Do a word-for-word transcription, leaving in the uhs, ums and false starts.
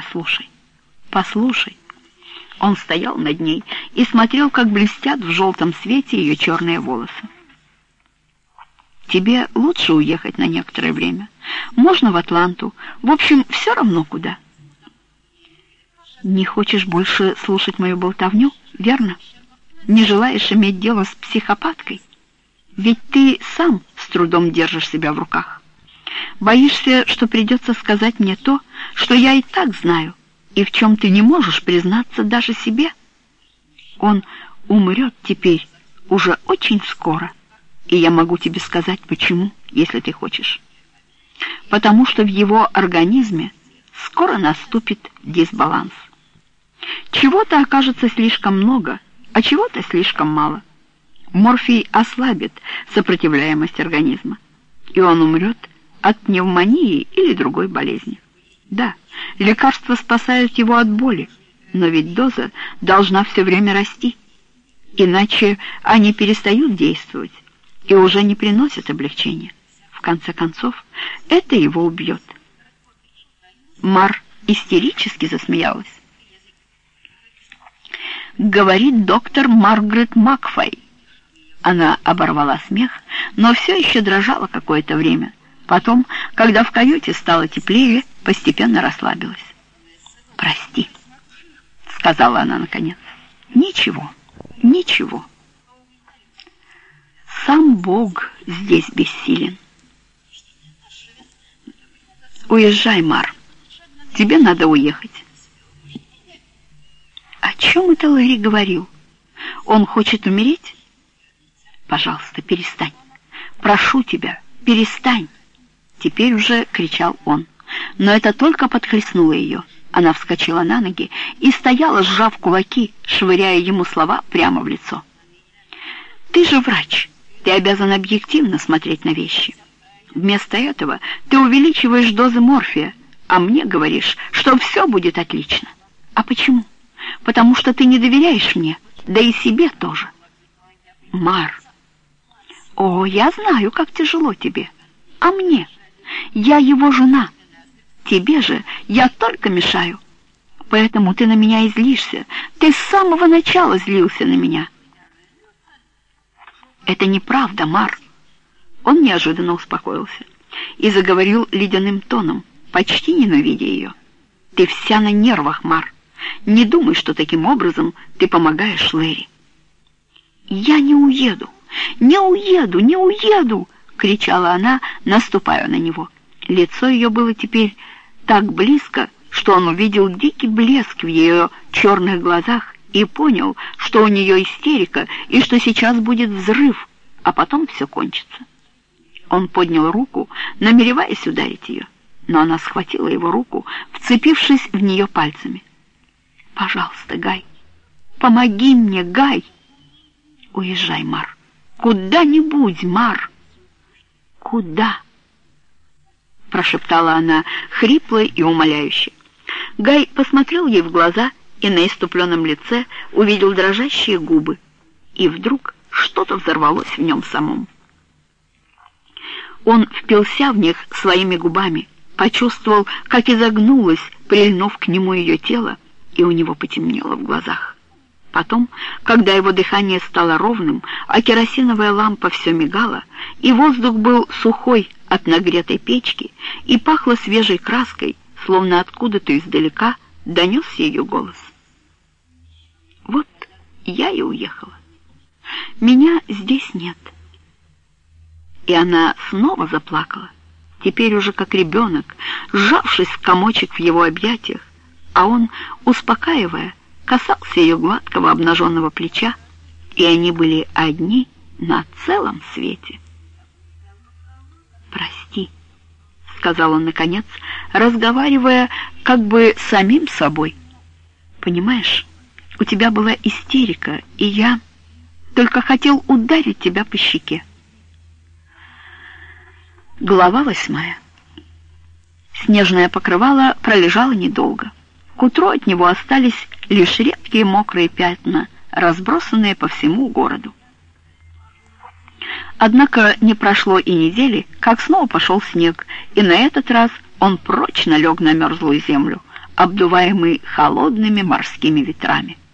Послушай, послушай». Он стоял над ней и смотрел, как блестят в желтом свете ее черные волосы. «Тебе лучше уехать на некоторое время. Можно в Атланту. В общем, все равно куда». «Не хочешь больше слушать мою болтовню, верно? Не желаешь иметь дело с психопаткой? Ведь ты сам с трудом держишь себя в руках. Боишься, что придется сказать мне то, что я и так знаю, и в чем ты не можешь признаться даже себе. Он умрет теперь уже очень скоро, и я могу тебе сказать почему, если ты хочешь. Потому что в его организме скоро наступит дисбаланс. Чего-то окажется слишком много, а чего-то слишком мало. Морфий ослабит сопротивляемость организма, и он умрет от пневмонии или другой болезни. Да, лекарства спасают его от боли, но ведь доза должна все время расти, иначе они перестают действовать и уже не приносят облегчения. В конце концов, это его убьет. Мар истерически засмеялась. «Говорит доктор Маргарет Макфай». Она оборвала смех, но все еще дрожала какое-то время. Потом, когда в каюте стало теплее, постепенно расслабилась. «Прости», — сказала она наконец. «Ничего, ничего. Сам Бог здесь бессилен. Уезжай, Мар. Тебе надо уехать». «О чем это Лэри говорил? Он хочет умереть? Пожалуйста, перестань. Прошу тебя, перестань». Теперь уже кричал он. Но это только подхлестнуло ее. Она вскочила на ноги и стояла, сжав кулаки, швыряя ему слова прямо в лицо. «Ты же врач. Ты обязан объективно смотреть на вещи. Вместо этого ты увеличиваешь дозы морфия, а мне говоришь, что все будет отлично. А почему? Потому что ты не доверяешь мне, да и себе тоже. Мар, о, я знаю, как тяжело тебе. А мне? Я его жена. Тебе же я только мешаю. Поэтому ты на меня и злишься. Ты с самого начала злился на меня». «Это неправда, Мар». Он неожиданно успокоился и заговорил ледяным тоном, почти ненавидя ее. «Ты вся на нервах, Мар. Не думай, что таким образом ты помогаешь Лэри». «Я не уеду, не уеду, не уеду!» — кричала она, наступая на него. Лицо ее было теперь так близко, что он увидел дикий блеск в ее черных глазах и понял, что у нее истерика и что сейчас будет взрыв, а потом все кончится. Он поднял руку, намереваясь ударить ее, но она схватила его руку, вцепившись в нее пальцами. «Пожалуйста, Гай, помоги мне, Гай!» «Уезжай, Мар! Куда-нибудь, Мар!» «Куда?» — прошептала она, хрипло и умоляюще. Гай посмотрел ей в глаза и на исступленном лице увидел дрожащие губы. И вдруг что-то взорвалось в нем самом. Он впился в них своими губами, почувствовал, как изогнулось, прильнув к нему ее тело, и у него потемнело в глазах. Потом, когда его дыхание стало ровным, а керосиновая лампа все мигала, и воздух был сухой от нагретой печки, и пахло свежей краской, словно откуда-то издалека донесся ее голос. «Вот я и уехала. Меня здесь нет». И она снова заплакала, теперь уже как ребенок, сжавшись в комочек в его объятиях, а он, успокаивая, касался ее гладкого обнаженного плеча, и они были одни на целом свете. «Прости», — сказал он наконец, разговаривая как бы с самим собой. «Понимаешь, у тебя была истерика, и я только хотел ударить тебя по щеке». Глава восьмая. Снежное покрывало пролежало недолго. К утру от него остались лишь редкие мокрые пятна, разбросанные по всему городу. Однако не прошло и недели, как снова пошел снег, и на этот раз он прочно лег на мерзлую землю, обдуваемый холодными морскими ветрами.